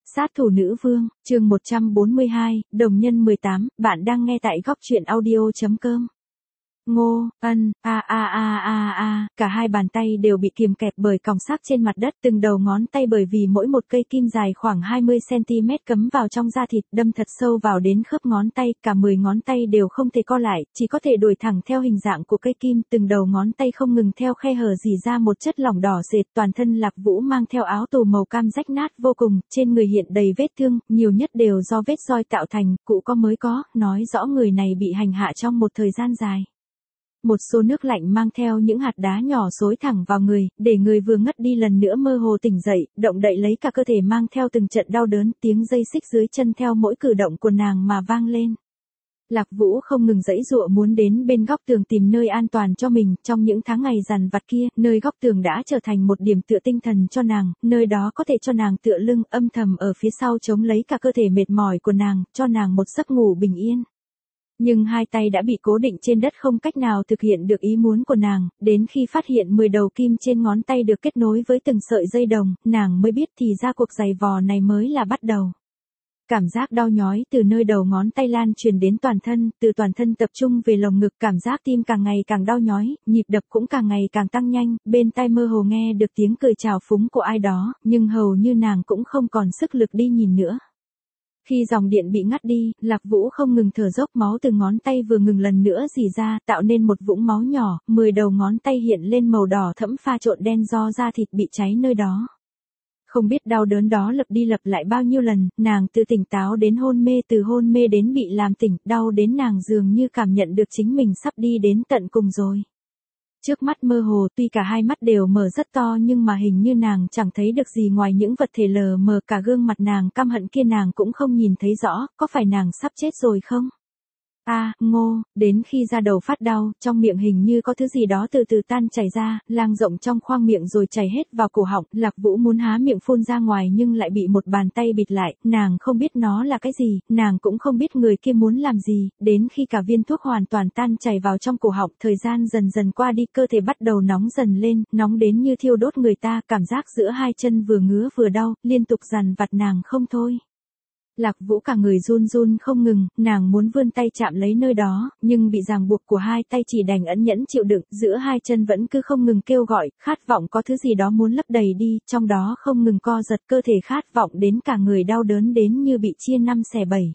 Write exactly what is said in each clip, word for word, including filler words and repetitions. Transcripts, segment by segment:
Sát thủ nữ vương, chương một trăm bốn mươi hai, đồng nhân mười tám, bạn đang nghe tại góc truyện audio.com. Ngô, ân, a a a a a, cả hai bàn tay đều bị kiềm kẹp bởi còng sắt trên mặt đất, từng đầu ngón tay bởi vì mỗi một cây kim dài khoảng hai mươi xăng ti mét cắm vào trong da thịt, đâm thật sâu vào đến khớp ngón tay, cả mười ngón tay đều không thể co lại, chỉ có thể đuổi thẳng theo hình dạng của cây kim, từng đầu ngón tay không ngừng theo khe hở rỉ ra một chất lỏng đỏ rệt, toàn thân Lạc Vũ mang theo áo tù màu cam rách nát vô cùng, trên người hiện đầy vết thương, nhiều nhất đều do vết roi tạo thành, cụ có mới có, nói rõ người này bị hành hạ trong một thời gian dài. Một số nước lạnh mang theo những hạt đá nhỏ xối thẳng vào người, để người vừa ngất đi lần nữa mơ hồ tỉnh dậy, động đậy lấy cả cơ thể mang theo từng trận đau đớn, tiếng dây xích dưới chân theo mỗi cử động của nàng mà vang lên. Lạc Vũ không ngừng giãy giụa muốn đến bên góc tường tìm nơi an toàn cho mình, trong những tháng ngày dằn vặt kia, nơi góc tường đã trở thành một điểm tựa tinh thần cho nàng, nơi đó có thể cho nàng tựa lưng, âm thầm ở phía sau chống lấy cả cơ thể mệt mỏi của nàng, cho nàng một giấc ngủ bình yên. Nhưng hai tay đã bị cố định trên đất không cách nào thực hiện được ý muốn của nàng, đến khi phát hiện mười đầu kim trên ngón tay được kết nối với từng sợi dây đồng, nàng mới biết thì ra cuộc giày vò này mới là bắt đầu. Cảm giác đau nhói từ nơi đầu ngón tay lan truyền đến toàn thân, từ toàn thân tập trung về lồng ngực, cảm giác tim càng ngày càng đau nhói, nhịp đập cũng càng ngày càng tăng nhanh, bên tai mơ hồ nghe được tiếng cười chào phúng của ai đó, nhưng hầu như nàng cũng không còn sức lực đi nhìn nữa. Khi dòng điện bị ngắt đi, Lạc Vũ không ngừng thở dốc, máu từ ngón tay vừa ngừng lần nữa rỉ ra, tạo nên một vũng máu nhỏ, mười đầu ngón tay hiện lên màu đỏ thẫm pha trộn đen do da thịt bị cháy nơi đó. Không biết đau đớn đó lặp đi lặp lại bao nhiêu lần, nàng từ tỉnh táo đến hôn mê, từ hôn mê đến bị làm tỉnh, đau đến nàng dường như cảm nhận được chính mình sắp đi đến tận cùng rồi. Trước mắt mơ hồ, tuy cả hai mắt đều mở rất to nhưng mà hình như nàng chẳng thấy được gì ngoài những vật thể lờ mờ, cả gương mặt nàng căm hận kia nàng cũng không nhìn thấy rõ, có phải nàng sắp chết rồi không? A, à, Ngô, đến khi da đầu phát đau, trong miệng hình như có thứ gì đó từ từ tan chảy ra, lang rộng trong khoang miệng rồi chảy hết vào cổ họng, Lạc Vũ muốn há miệng phun ra ngoài nhưng lại bị một bàn tay bịt lại, nàng không biết nó là cái gì, nàng cũng không biết người kia muốn làm gì, đến khi cả viên thuốc hoàn toàn tan chảy vào trong cổ họng, thời gian dần dần qua đi, cơ thể bắt đầu nóng dần lên, nóng đến như thiêu đốt người ta, cảm giác giữa hai chân vừa ngứa vừa đau, liên tục dằn vặt nàng không thôi. Lạc Vũ cả người run run không ngừng, nàng muốn vươn tay chạm lấy nơi đó, nhưng bị ràng buộc của hai tay chỉ đành ẩn nhẫn chịu đựng, giữa hai chân vẫn cứ không ngừng kêu gọi, khát vọng có thứ gì đó muốn lấp đầy đi, trong đó không ngừng co giật, cơ thể khát vọng đến cả người đau đớn đến như bị chia năm xẻ bảy.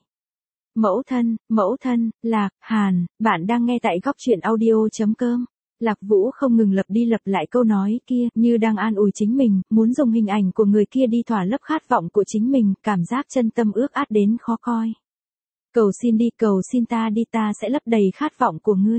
Mẫu thân, mẫu thân, Lạc, Hàn, bạn đang nghe tại góc truyện audio.com. Lạc Vũ không ngừng lặp đi lặp lại câu nói kia, như đang an ủi chính mình, muốn dùng hình ảnh của người kia đi thỏa lấp khát vọng của chính mình, cảm giác chân tâm ước át đến khó coi. Cầu xin đi, cầu xin ta đi, ta sẽ lấp đầy khát vọng của ngươi.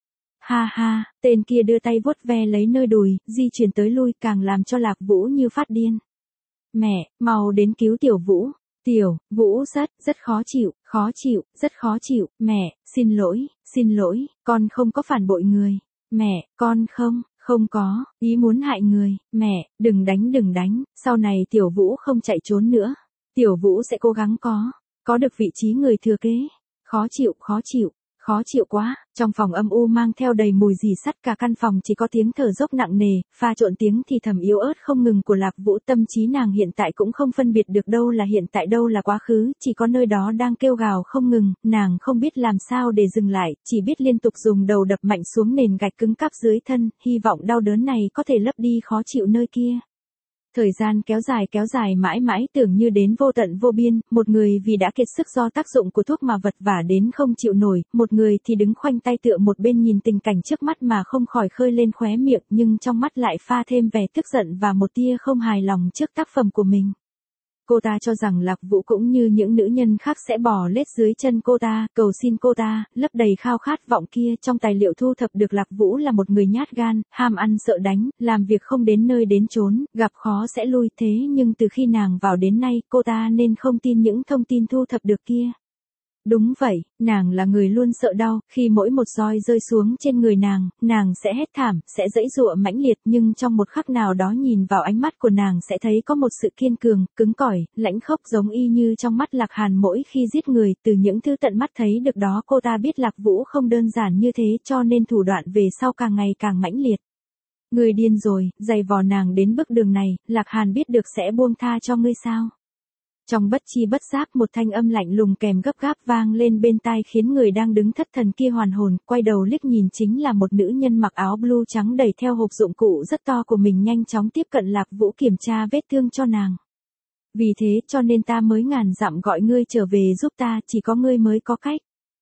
Ha ha, tên kia đưa tay vuốt ve lấy nơi đùi, di chuyển tới lui, càng làm cho Lạc Vũ như phát điên. Mẹ, mau đến cứu Tiểu Vũ. Tiểu Vũ rất, rất khó chịu, khó chịu, rất khó chịu, mẹ, xin lỗi, xin lỗi, con không có phản bội người. Mẹ, con không, không có, ý muốn hại người, mẹ, đừng đánh đừng đánh, sau này Tiểu Vũ không chạy trốn nữa. Tiểu Vũ sẽ cố gắng có, có được vị trí người thừa kế. Khó chịu, khó chịu, khó chịu quá, trong phòng âm u mang theo đầy mùi rỉ sắt, cả căn phòng chỉ có tiếng thở dốc nặng nề, pha trộn tiếng thì thầm yếu ớt không ngừng của Lạc Vũ, tâm trí nàng hiện tại cũng không phân biệt được đâu là hiện tại đâu là quá khứ, chỉ có nơi đó đang kêu gào không ngừng, nàng không biết làm sao để dừng lại, chỉ biết liên tục dùng đầu đập mạnh xuống nền gạch cứng cáp dưới thân, hy vọng đau đớn này có thể lấp đi khó chịu nơi kia. Thời gian kéo dài kéo dài mãi mãi tưởng như đến vô tận vô biên, một người vì đã kiệt sức do tác dụng của thuốc mà vật vã đến không chịu nổi, một người thì đứng khoanh tay tựa một bên nhìn tình cảnh trước mắt mà không khỏi khơi lên khóe miệng, nhưng trong mắt lại pha thêm vẻ tức giận và một tia không hài lòng trước tác phẩm của mình. Cô ta cho rằng Lạc Vũ cũng như những nữ nhân khác sẽ bò lết dưới chân cô ta, cầu xin cô ta, lấp đầy khao khát vọng kia. Trong tài liệu thu thập được, Lạc Vũ là một người nhát gan, ham ăn sợ đánh, làm việc không đến nơi đến chốn, gặp khó sẽ lui, thế nhưng từ khi nàng vào đến nay, cô ta nên không tin những thông tin thu thập được kia. Đúng vậy, nàng là người luôn sợ đau, khi mỗi một roi rơi xuống trên người nàng, nàng sẽ hét thảm, sẽ giãy giụa mãnh liệt, nhưng trong một khắc nào đó nhìn vào ánh mắt của nàng sẽ thấy có một sự kiên cường, cứng cỏi, lãnh khốc giống y như trong mắt Lạc Hàn mỗi khi giết người, từ những thứ tận mắt thấy được đó cô ta biết Lạc Vũ không đơn giản như thế, cho nên thủ đoạn về sau càng ngày càng mãnh liệt. Người điên rồi, giày vò nàng đến bước đường này, Lạc Hàn biết được sẽ buông tha cho ngươi sao? Trong bất chi bất giác một thanh âm lạnh lùng kèm gấp gáp vang lên bên tai khiến người đang đứng thất thần kia hoàn hồn, quay đầu liếc nhìn chính là một nữ nhân mặc áo blue trắng đẩy theo hộp dụng cụ rất to của mình nhanh chóng tiếp cận Lạc Vũ kiểm tra vết thương cho nàng. Vì thế cho nên ta mới ngàn dặm gọi ngươi trở về giúp ta, chỉ có ngươi mới có cách.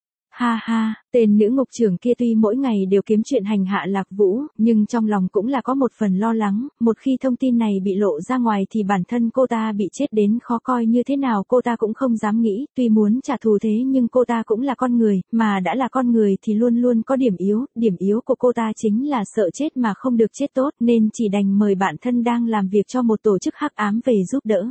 Ha ha, tên nữ ngục trưởng kia tuy mỗi ngày đều kiếm chuyện hành hạ Lạc Vũ, nhưng trong lòng cũng là có một phần lo lắng, một khi thông tin này bị lộ ra ngoài thì bản thân cô ta bị chết đến khó coi như thế nào cô ta cũng không dám nghĩ, tuy muốn trả thù thế nhưng cô ta cũng là con người, mà đã là con người thì luôn luôn có điểm yếu, điểm yếu của cô ta chính là sợ chết mà không được chết tốt, nên chỉ đành mời bạn thân đang làm việc cho một tổ chức hắc ám về giúp đỡ.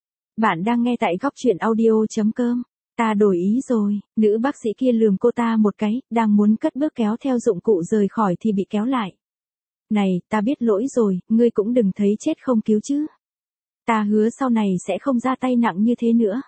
Bạn đang nghe tại góc truyện audio chấm com. Ta đổi ý rồi, nữ bác sĩ kia lườm cô ta một cái, đang muốn cất bước kéo theo dụng cụ rời khỏi thì bị kéo lại. Này, ta biết lỗi rồi, ngươi cũng đừng thấy chết không cứu chứ. Ta hứa sau này sẽ không ra tay nặng như thế nữa.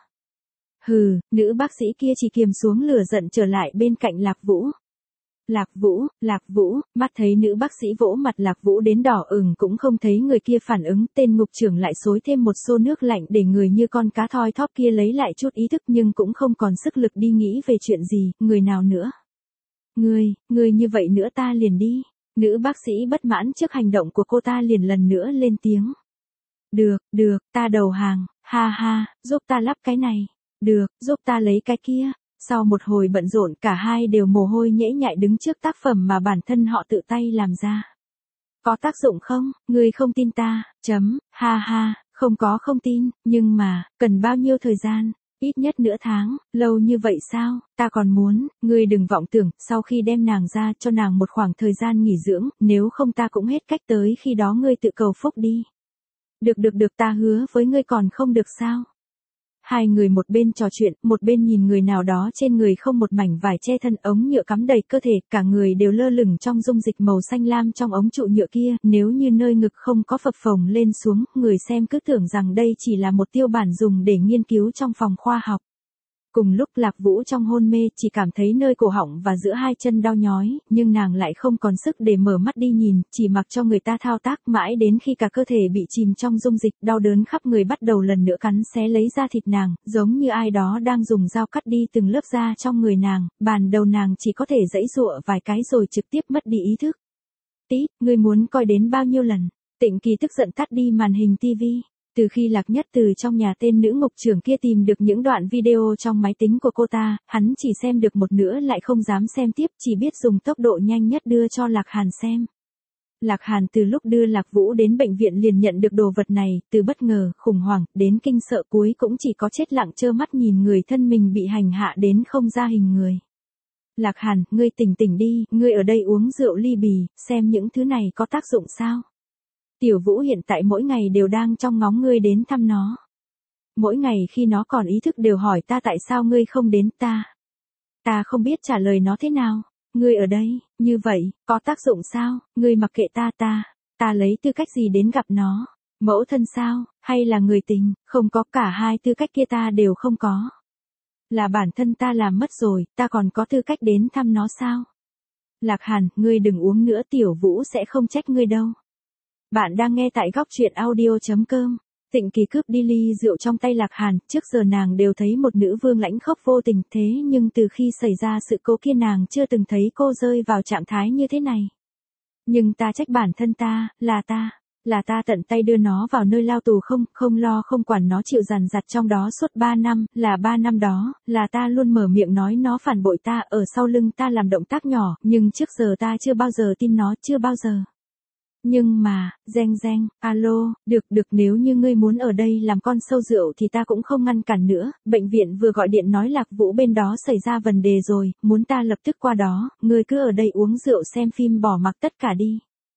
Hừ, nữ bác sĩ kia chỉ kiềm xuống lửa giận trở lại bên cạnh Lạc Vũ. Lạc Vũ, Lạc Vũ, mắt thấy nữ bác sĩ vỗ mặt Lạc Vũ đến đỏ ửng cũng không thấy người kia phản ứng, tên ngục trưởng lại xối thêm một xô nước lạnh để người như con cá thoi thóp kia lấy lại chút ý thức nhưng cũng không còn sức lực đi nghĩ về chuyện gì, người nào nữa. Ngươi, ngươi như vậy nữa ta liền đi. Nữ bác sĩ bất mãn trước hành động của cô ta liền lần nữa lên tiếng. Được, được, ta đầu hàng, ha ha, giúp ta lắp cái này. Được, giúp ta lấy cái kia. Sau một hồi bận rộn cả hai đều mồ hôi nhễ nhại đứng trước tác phẩm mà bản thân họ tự tay làm ra. Có tác dụng không? Ngươi không tin ta, chấm, ha ha, không có không tin, nhưng mà, cần bao nhiêu thời gian? Ít nhất nửa tháng, lâu như vậy sao? Ta còn muốn, ngươi đừng vọng tưởng, sau khi đem nàng ra cho nàng một khoảng thời gian nghỉ dưỡng, nếu không ta cũng hết cách tới khi đó ngươi tự cầu phúc đi. Được được được ta hứa với ngươi còn không được sao? Hai người một bên trò chuyện, một bên nhìn người nào đó trên người không một mảnh vải che thân ống nhựa cắm đầy cơ thể, cả người đều lơ lửng trong dung dịch màu xanh lam trong ống trụ nhựa kia, nếu như nơi ngực không có phập phồng lên xuống, người xem cứ tưởng rằng đây chỉ là một tiêu bản dùng để nghiên cứu trong phòng khoa học. Cùng lúc Lạc Vũ trong hôn mê chỉ cảm thấy nơi cổ họng và giữa hai chân đau nhói, nhưng nàng lại không còn sức để mở mắt đi nhìn, chỉ mặc cho người ta thao tác mãi đến khi cả cơ thể bị chìm trong dung dịch, đau đớn khắp người bắt đầu lần nữa cắn xé lấy da thịt nàng, giống như ai đó đang dùng dao cắt đi từng lớp da trong người nàng, bàn đầu nàng chỉ có thể giãy giụa vài cái rồi trực tiếp mất đi ý thức. Tí, ngươi muốn coi đến bao nhiêu lần? Tịnh Kỳ tức giận tắt đi màn hình tivi. Từ khi Lạc Nhất từ trong nhà tên nữ ngục trưởng kia tìm được những đoạn video trong máy tính của cô ta, hắn chỉ xem được một nửa lại không dám xem tiếp, chỉ biết dùng tốc độ nhanh nhất đưa cho Lạc Hàn xem. Lạc Hàn từ lúc đưa Lạc Vũ đến bệnh viện liền nhận được đồ vật này, từ bất ngờ, khủng hoảng, đến kinh sợ cuối cũng chỉ có chết lặng trơ mắt nhìn người thân mình bị hành hạ đến không ra hình người. Lạc Hàn, ngươi tỉnh tỉnh đi, ngươi ở đây uống rượu ly bì, xem những thứ này có tác dụng sao? Tiểu Vũ hiện tại mỗi ngày đều đang trong ngóng ngươi đến thăm nó. Mỗi ngày khi nó còn ý thức đều hỏi ta tại sao ngươi không đến ta. Ta không biết trả lời nó thế nào. Ngươi ở đây, như vậy, có tác dụng sao? Ngươi mặc kệ ta ta. Ta lấy tư cách gì đến gặp nó? Mẫu thân sao? Hay là người tình? Không có, cả hai tư cách kia ta đều không có. Là bản thân ta làm mất rồi, ta còn có tư cách đến thăm nó sao? Lạc Hàn, ngươi đừng uống nữa, Tiểu Vũ sẽ không trách ngươi đâu. Bạn đang nghe tại góc truyện audio chấm com. Tịnh Kỳ cướp đi ly rượu trong tay Lạc Hàn, trước giờ nàng đều thấy một nữ vương lãnh khốc vô tình, thế nhưng từ khi xảy ra sự cố kia nàng chưa từng thấy cô rơi vào trạng thái như thế này. Nhưng ta trách bản thân ta, là ta, là ta tận tay đưa nó vào nơi lao tù không, không lo không quản nó chịu dằn vặt trong đó suốt ba năm, là ba năm đó, là ta luôn mở miệng nói nó phản bội ta, ở sau lưng ta làm động tác nhỏ, nhưng trước giờ ta chưa bao giờ tin nó, chưa bao giờ. Nhưng mà, reng reng, alo, được được nếu như ngươi muốn ở đây làm con sâu rượu thì ta cũng không ngăn cản nữa, bệnh viện vừa gọi điện nói Lạc Vũ bên đó xảy ra vấn đề rồi, muốn ta lập tức qua đó, ngươi cứ ở đây uống rượu xem phim bỏ mặc tất cả đi.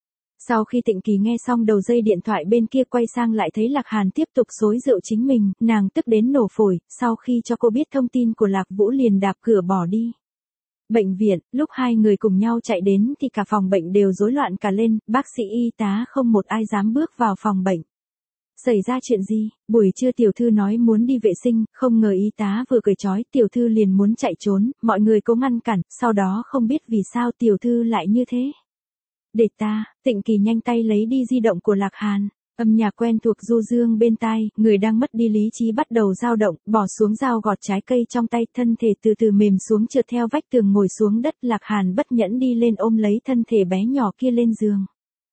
Sau khi Tịnh Kỳ nghe xong đầu dây điện thoại bên kia quay sang lại thấy Lạc Hàn tiếp tục xối rượu chính mình, nàng tức đến nổ phổi, sau khi cho cô biết thông tin của Lạc Vũ liền đạp cửa bỏ đi. Bệnh viện, lúc hai người cùng nhau chạy đến thì cả phòng bệnh đều rối loạn cả lên, bác sĩ y tá không một ai dám bước vào phòng bệnh. Xảy ra chuyện gì? Buổi trưa tiểu thư nói muốn đi vệ sinh, không ngờ y tá vừa cởi trói tiểu thư liền muốn chạy trốn, mọi người cố ngăn cản, sau đó không biết vì sao tiểu thư lại như thế. Để ta, Tịnh Kỳ nhanh tay lấy đi di động của Lạc Hàn. Âm nhạc quen thuộc du dương bên tai, người đang mất đi lý trí bắt đầu dao động, bỏ xuống dao gọt trái cây trong tay, thân thể từ từ mềm xuống trượt theo vách tường ngồi xuống đất. Lạc Hàn bất nhẫn đi lên ôm lấy thân thể bé nhỏ kia lên giường.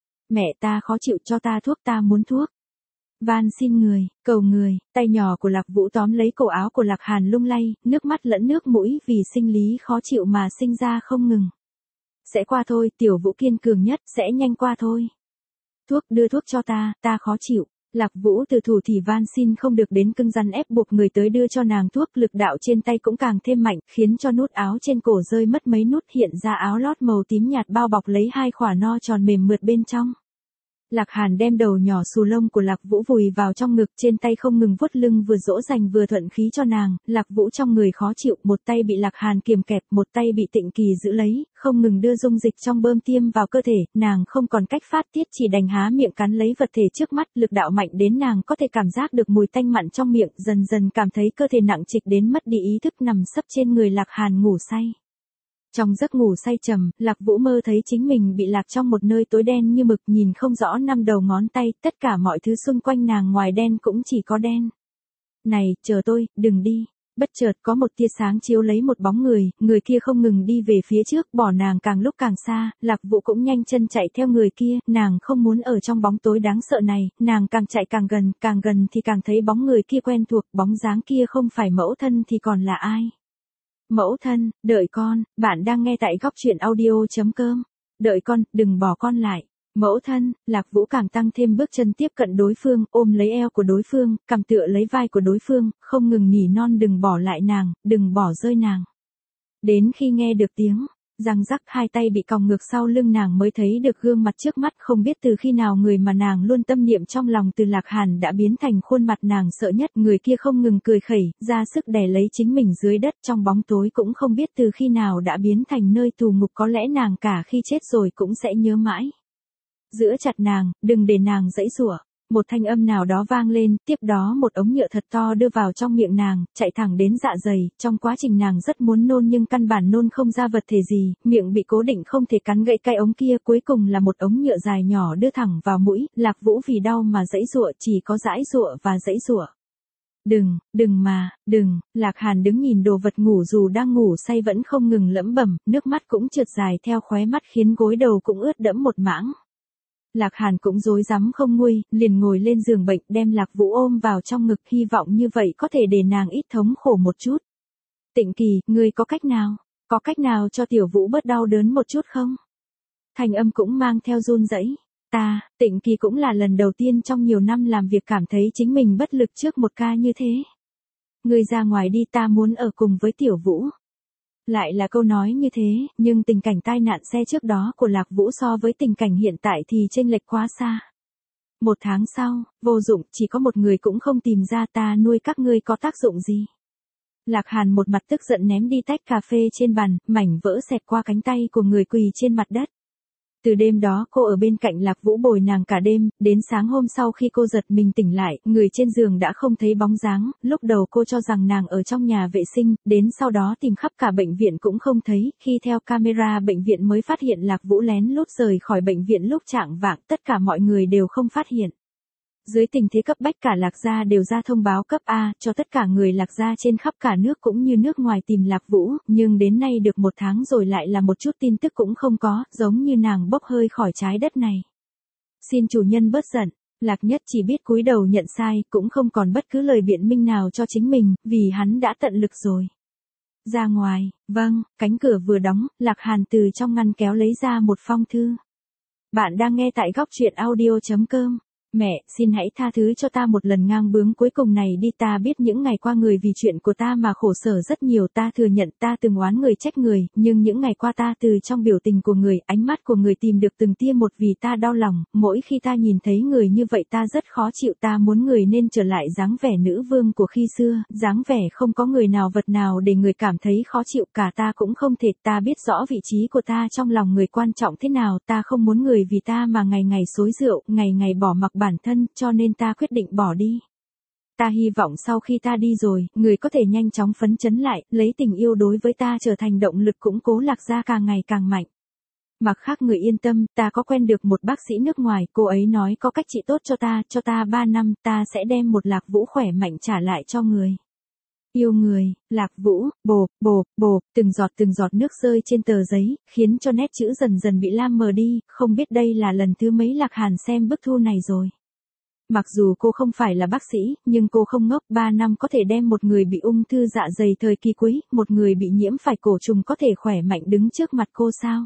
Mẹ ta khó chịu, cho ta thuốc, ta muốn thuốc. Van xin người, cầu người, tay nhỏ của Lạc Vũ tóm lấy cổ áo của Lạc Hàn lung lay, nước mắt lẫn nước mũi vì sinh lý khó chịu mà sinh ra không ngừng. Sẽ qua thôi, Tiểu Vũ kiên cường nhất, sẽ nhanh qua thôi. Thuốc, đưa thuốc cho ta, ta khó chịu. Lạc Vũ từ thủ thì van xin không được đến cưng rắn ép buộc người tới đưa cho nàng thuốc, lực đạo trên tay cũng càng thêm mạnh, khiến cho nút áo trên cổ rơi mất mấy nút, hiện ra áo lót màu tím nhạt bao bọc lấy hai khỏa no tròn mềm mượt bên trong. Lạc Hàn đem đầu nhỏ xù lông của Lạc Vũ vùi vào trong ngực, trên tay không ngừng vuốt lưng, vừa dỗ dành vừa thuận khí cho nàng. Lạc Vũ trong người khó chịu, một tay bị Lạc Hàn kiềm kẹp, một tay bị Tịnh Kỳ giữ lấy, không ngừng đưa dung dịch trong bơm tiêm vào cơ thể, nàng không còn cách phát tiết, chỉ đành há miệng cắn lấy vật thể trước mắt, lực đạo mạnh đến nàng có thể cảm giác được mùi tanh mặn trong miệng, dần dần cảm thấy cơ thể nặng trịch đến mất đi ý thức, nằm sấp trên người Lạc Hàn ngủ say. Trong giấc ngủ say trầm, Lạc Vũ mơ thấy chính mình bị lạc trong một nơi tối đen như mực, nhìn không rõ năm đầu ngón tay, tất cả mọi thứ xung quanh nàng ngoài đen cũng chỉ có đen. Này, chờ tôi, đừng đi. Bất chợt có một tia sáng chiếu lấy một bóng người, người kia không ngừng đi về phía trước, bỏ nàng càng lúc càng xa, Lạc Vũ cũng nhanh chân chạy theo người kia, nàng không muốn ở trong bóng tối đáng sợ này, nàng càng chạy càng gần, càng gần thì càng thấy bóng người kia quen thuộc, bóng dáng kia không phải mẫu thân thì còn là ai? Mẫu thân, đợi con, bạn đang nghe tại góc truyện audio.com. Đợi con, đừng bỏ con lại. Mẫu thân, Lạc Vũ càng tăng thêm bước chân tiếp cận đối phương, ôm lấy eo của đối phương, cầm tựa lấy vai của đối phương, không ngừng nỉ non đừng bỏ lại nàng, đừng bỏ rơi nàng. Đến khi nghe được tiếng răng rắc, hai tay bị còng ngược sau lưng, nàng mới thấy được gương mặt trước mắt, không biết từ khi nào người mà nàng luôn tâm niệm trong lòng từ Lạc Hàn đã biến thành khuôn mặt nàng sợ nhất, người kia không ngừng cười khẩy, ra sức đè lấy chính mình dưới đất trong bóng tối, cũng không biết từ khi nào đã biến thành nơi tù ngục, có lẽ nàng cả khi chết rồi cũng sẽ nhớ mãi. Giữ chặt nàng, đừng để nàng giãy giụa. Một thanh âm nào đó vang lên, tiếp đó một ống nhựa thật to đưa vào trong miệng nàng, chạy thẳng đến dạ dày, trong quá trình nàng rất muốn nôn nhưng căn bản nôn không ra vật thể gì, miệng bị cố định không thể cắn gãy cái ống kia, cuối cùng là một ống nhựa dài nhỏ đưa thẳng vào mũi, Lạc Vũ vì đau mà giãy giụa, chỉ có giãy giụa và giãy giụa. Đừng, đừng mà, đừng, Lạc Hàn đứng nhìn đồ vật ngủ dù đang ngủ say vẫn không ngừng lẩm bẩm, nước mắt cũng trượt dài theo khóe mắt khiến gối đầu cũng ướt đẫm một mảng. Lạc Hàn cũng rối rắm không nguôi, liền ngồi lên giường bệnh đem Lạc Vũ ôm vào trong ngực, hy vọng như vậy có thể để nàng ít thống khổ một chút. Tịnh Kỳ, ngươi có cách nào, có cách nào cho Tiểu Vũ bớt đau đớn một chút không? Thanh âm cũng mang theo run rẩy. Ta, Tịnh Kỳ cũng là lần đầu tiên trong nhiều năm làm việc cảm thấy chính mình bất lực trước một ca như thế. Ngươi ra ngoài đi, ta muốn ở cùng với Tiểu Vũ. Lại là câu nói như thế, nhưng tình cảnh tai nạn xe trước đó của Lạc Vũ so với tình cảnh hiện tại thì chênh lệch quá xa. Một tháng sau, vô dụng, chỉ có một người cũng không tìm ra, ta nuôi các ngươi có tác dụng gì? Lạc Hàn một mặt tức giận ném đi tách cà phê trên bàn, mảnh vỡ xẹt qua cánh tay của người quỳ trên mặt đất. Từ đêm đó cô ở bên cạnh Lạc Vũ bồi nàng cả đêm, đến sáng hôm sau khi cô giật mình tỉnh lại, người trên giường đã không thấy bóng dáng, lúc đầu cô cho rằng nàng ở trong nhà vệ sinh, đến sau đó tìm khắp cả bệnh viện cũng không thấy, khi theo camera bệnh viện mới phát hiện Lạc Vũ lén lút rời khỏi bệnh viện lúc chạng vạng, tất cả mọi người đều không phát hiện. Dưới tình thế cấp bách cả Lạc gia đều ra thông báo cấp A cho tất cả người Lạc gia trên khắp cả nước cũng như nước ngoài tìm Lạc Vũ, nhưng đến nay được một tháng rồi lại là một chút tin tức cũng không có, giống như nàng bốc hơi khỏi trái đất này. Xin chủ nhân bớt giận, Lạc Nhất chỉ biết cúi đầu nhận sai, cũng không còn bất cứ lời biện minh nào cho chính mình, vì hắn đã tận lực rồi. Ra ngoài, vâng, cánh cửa vừa đóng, Lạc Hàn từ trong ngăn kéo lấy ra một phong thư. Bạn đang nghe tại góc truyện audio.com. Mẹ, xin hãy tha thứ cho ta một lần ngang bướng cuối cùng này đi, ta biết những ngày qua người vì chuyện của ta mà khổ sở rất nhiều, ta thừa nhận ta từng oán người trách người, nhưng những ngày qua ta từ trong biểu tình của người, ánh mắt của người tìm được từng tia một vì ta đau lòng, mỗi khi ta nhìn thấy người như vậy ta rất khó chịu, ta muốn người nên trở lại dáng vẻ nữ vương của khi xưa, dáng vẻ không có người nào vật nào để người cảm thấy khó chịu, cả ta cũng không thể, ta biết rõ vị trí của ta trong lòng người quan trọng thế nào, ta không muốn người vì ta mà ngày ngày xối rượu, ngày ngày bỏ mặc bản thân, cho nên ta quyết định bỏ đi. Ta hy vọng sau khi ta đi rồi, người có thể nhanh chóng phấn chấn lại, lấy tình yêu đối với ta trở thành động lực củng cố Lạc gia càng ngày càng mạnh. Mặc khác người yên tâm, ta có quen được một bác sĩ nước ngoài, cô ấy nói có cách trị tốt cho ta, cho ta ba năm, ta sẽ đem một Lạc Vũ khỏe mạnh trả lại cho người. Yêu người, Lạc Vũ, bộp, bộp, bộp, từng giọt từng giọt nước rơi trên tờ giấy, khiến cho nét chữ dần dần bị lam mờ đi, không biết đây là lần thứ mấy Lạc Hàn xem bức thư này rồi. Mặc dù cô không phải là bác sĩ, nhưng cô không ngốc, ba năm có thể đem một người bị ung thư dạ dày thời kỳ cuối, một người bị nhiễm phải cổ trùng có thể khỏe mạnh đứng trước mặt cô sao?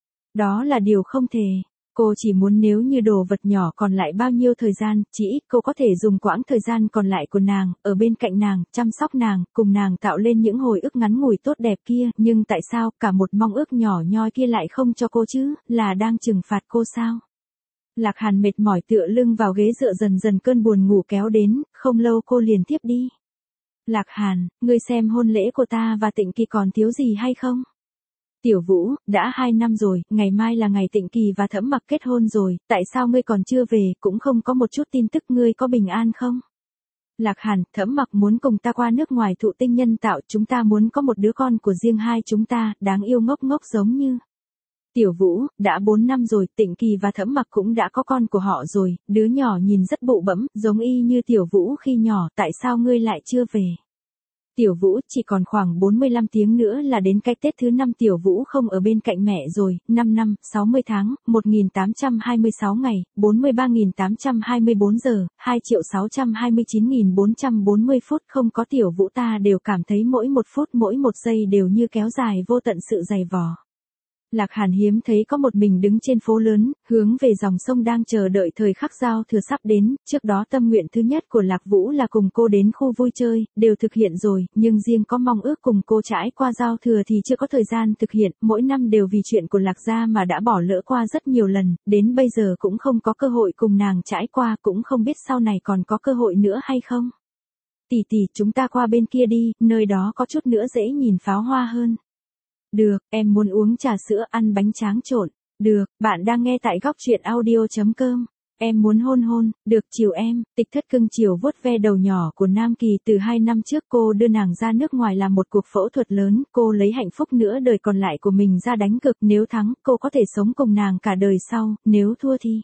Đó là điều không thể. Cô chỉ muốn nếu như đồ vật nhỏ còn lại bao nhiêu thời gian, chỉ ít cô có thể dùng quãng thời gian còn lại của nàng, ở bên cạnh nàng, chăm sóc nàng, cùng nàng tạo lên những hồi ức ngắn ngủi tốt đẹp kia, nhưng tại sao cả một mong ước nhỏ nhoi kia lại không cho cô chứ, là đang trừng phạt cô sao? Lạc Hàn mệt mỏi tựa lưng vào ghế dựa dần dần cơn buồn ngủ kéo đến, không lâu cô liền tiếp đi. Lạc Hàn, ngươi xem hôn lễ của ta và Tịnh Kỳ còn thiếu gì hay không? Tiểu Vũ, đã hai năm rồi, ngày mai là ngày Tịnh Kỳ và Thẩm Mặc kết hôn rồi, tại sao ngươi còn chưa về, cũng không có một chút tin tức, ngươi có bình an không? Lạc Hàn, Thẩm Mặc muốn cùng ta qua nước ngoài thụ tinh nhân tạo, chúng ta muốn có một đứa con của riêng hai chúng ta, đáng yêu ngốc ngốc giống như. Tiểu Vũ, đã bốn năm rồi, Tịnh Kỳ và Thẩm Mặc cũng đã có con của họ rồi, đứa nhỏ nhìn rất bụ bẫm, giống y như Tiểu Vũ khi nhỏ, tại sao ngươi lại chưa về? Tiểu Vũ, chỉ còn khoảng bốn mươi lăm tiếng nữa là đến cái Tết thứ năm, Tiểu Vũ không ở bên cạnh mẹ rồi, năm năm, sáu mươi tháng, một nghìn tám trăm hai mươi sáu ngày, bốn mươi ba nghìn tám trăm hai mươi bốn giờ, hai triệu sáu trăm hai mươi chín nghìn bốn trăm bốn mươi phút, không có Tiểu Vũ ta đều cảm thấy mỗi một phút mỗi một giây đều như kéo dài vô tận sự dày vò. Lạc Hàn hiếm thấy có một mình đứng trên phố lớn, hướng về dòng sông đang chờ đợi thời khắc giao thừa sắp đến, trước đó tâm nguyện thứ nhất của Lạc Vũ là cùng cô đến khu vui chơi, đều thực hiện rồi, nhưng riêng có mong ước cùng cô trải qua giao thừa thì chưa có thời gian thực hiện, mỗi năm đều vì chuyện của Lạc gia mà đã bỏ lỡ qua rất nhiều lần, đến bây giờ cũng không có cơ hội cùng nàng trải qua, cũng không biết sau này còn có cơ hội nữa hay không. Tỷ tỷ, chúng ta qua bên kia đi, nơi đó có chút nữa dễ nhìn pháo hoa hơn. Được, em muốn uống trà sữa, ăn bánh tráng trộn. Được, bạn đang nghe tại góc truyện audio chấm com. Em muốn hôn hôn, được chiều em. Tịch Thất cưng chiều vuốt ve đầu nhỏ của Nam Kỳ. Từ hai năm trước cô đưa nàng ra nước ngoài làm một cuộc phẫu thuật lớn, cô lấy hạnh phúc nửa đời còn lại của mình ra đánh cược, nếu thắng, cô có thể sống cùng nàng cả đời sau, nếu thua thì...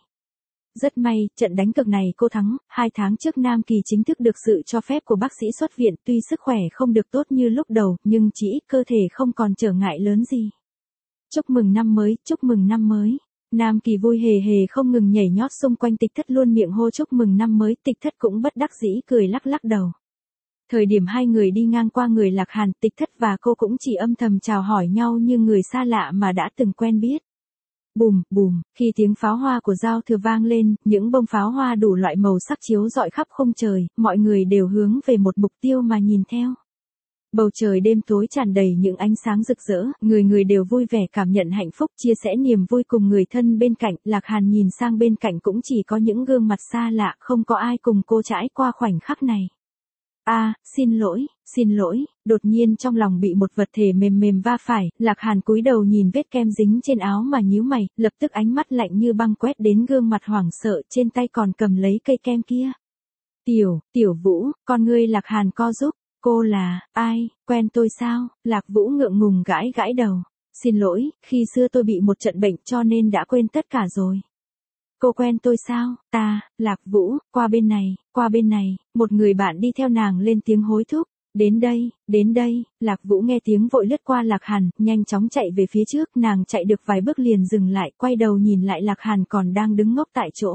Rất may, trận đánh cược này cô thắng, hai tháng trước Nam Kỳ chính thức được sự cho phép của bác sĩ xuất viện, tuy sức khỏe không được tốt như lúc đầu, nhưng chỉ ít cơ thể không còn trở ngại lớn gì. Chúc mừng năm mới, chúc mừng năm mới. Nam Kỳ vui hề hề không ngừng nhảy nhót xung quanh Tịch Thất luôn miệng hô chúc mừng năm mới, Tịch Thất cũng bất đắc dĩ cười lắc lắc đầu. Thời điểm hai người đi ngang qua người Lạc Hàn, Tịch Thất và cô cũng chỉ âm thầm chào hỏi nhau như người xa lạ mà đã từng quen biết. Bùm, bùm, khi tiếng pháo hoa của giao thừa vang lên, những bông pháo hoa đủ loại màu sắc chiếu rọi khắp không trời, mọi người đều hướng về một mục tiêu mà nhìn theo. Bầu trời đêm tối tràn đầy những ánh sáng rực rỡ, người người đều vui vẻ cảm nhận hạnh phúc, chia sẻ niềm vui cùng người thân bên cạnh. Lạc Hàn nhìn sang bên cạnh cũng chỉ có những gương mặt xa lạ, không có ai cùng cô trải qua khoảnh khắc này. A, à, xin lỗi, xin lỗi, đột nhiên trong lòng bị một vật thể mềm mềm va phải, Lạc Hàn cúi đầu nhìn vết kem dính trên áo mà nhíu mày, lập tức ánh mắt lạnh như băng quét đến gương mặt hoảng sợ, trên tay còn cầm lấy cây kem kia. Tiểu, Tiểu Vũ, con ngươi Lạc Hàn co giúp, cô là, ai, quen tôi sao? Lạc Vũ ngượng ngùng gãi gãi đầu. Xin lỗi, khi xưa tôi bị một trận bệnh cho nên đã quên tất cả rồi. Cô quen tôi sao? Ta, Lạc Vũ, qua bên này, qua bên này, một người bạn đi theo nàng lên tiếng hối thúc. Đến đây, đến đây, Lạc Vũ nghe tiếng vội lướt qua Lạc Hàn, nhanh chóng chạy về phía trước, nàng chạy được vài bước liền dừng lại, quay đầu nhìn lại Lạc Hàn còn đang đứng ngốc tại chỗ.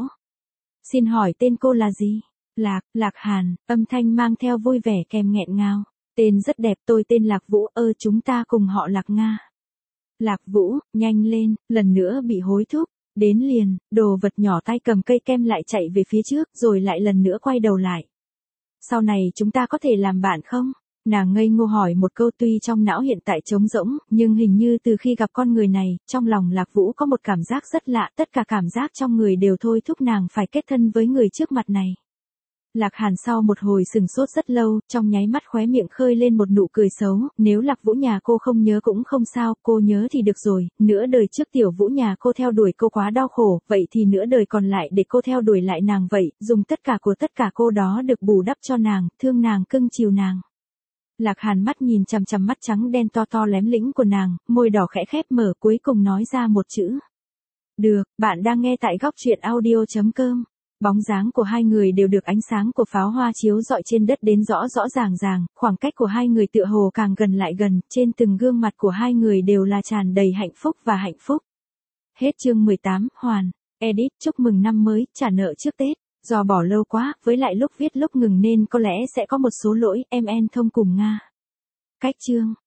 Xin hỏi tên cô là gì? Lạc, Lạc Hàn, âm thanh mang theo vui vẻ kèm nghẹn ngào. Tên rất đẹp, tôi tên Lạc Vũ, ơ chúng ta cùng họ Lạc Nga. Lạc Vũ, nhanh lên, lần nữa bị hối thúc. Đến liền, đồ vật nhỏ tay cầm cây kem lại chạy về phía trước, rồi lại lần nữa quay đầu lại. Sau này chúng ta có thể làm bạn không? Nàng ngây ngô hỏi một câu, tuy trong não hiện tại trống rỗng, nhưng hình như từ khi gặp con người này, trong lòng Lạc Vũ có một cảm giác rất lạ, tất cả cảm giác trong người đều thôi thúc nàng phải kết thân với người trước mặt này. Lạc Hàn sau một hồi sừng sốt rất lâu, trong nháy mắt khóe miệng khơi lên một nụ cười xấu, nếu Lạc Vũ nhà cô không nhớ cũng không sao, cô nhớ thì được rồi, nửa đời trước Tiểu Vũ nhà cô theo đuổi cô quá đau khổ, vậy thì nửa đời còn lại để cô theo đuổi lại nàng vậy, dùng tất cả của tất cả cô đó được bù đắp cho nàng, thương nàng cưng chiều nàng. Lạc Hàn mắt nhìn chằm chằm mắt trắng đen to to lém lĩnh của nàng, môi đỏ khẽ khép mở cuối cùng nói ra một chữ. Được, bạn đang nghe tại góc truyện audio.com. Bóng dáng của hai người đều được ánh sáng của pháo hoa chiếu rọi trên đất đến rõ rõ ràng ràng, khoảng cách của hai người tựa hồ càng gần lại gần, trên từng gương mặt của hai người đều là tràn đầy hạnh phúc và hạnh phúc. Hết chương mười tám, hoàn. Edit, chúc mừng năm mới, trả nợ trước Tết. Do bỏ lâu quá, với lại lúc viết lúc ngừng nên có lẽ sẽ có một số lỗi, em en thông cùng Nga. Cách chương.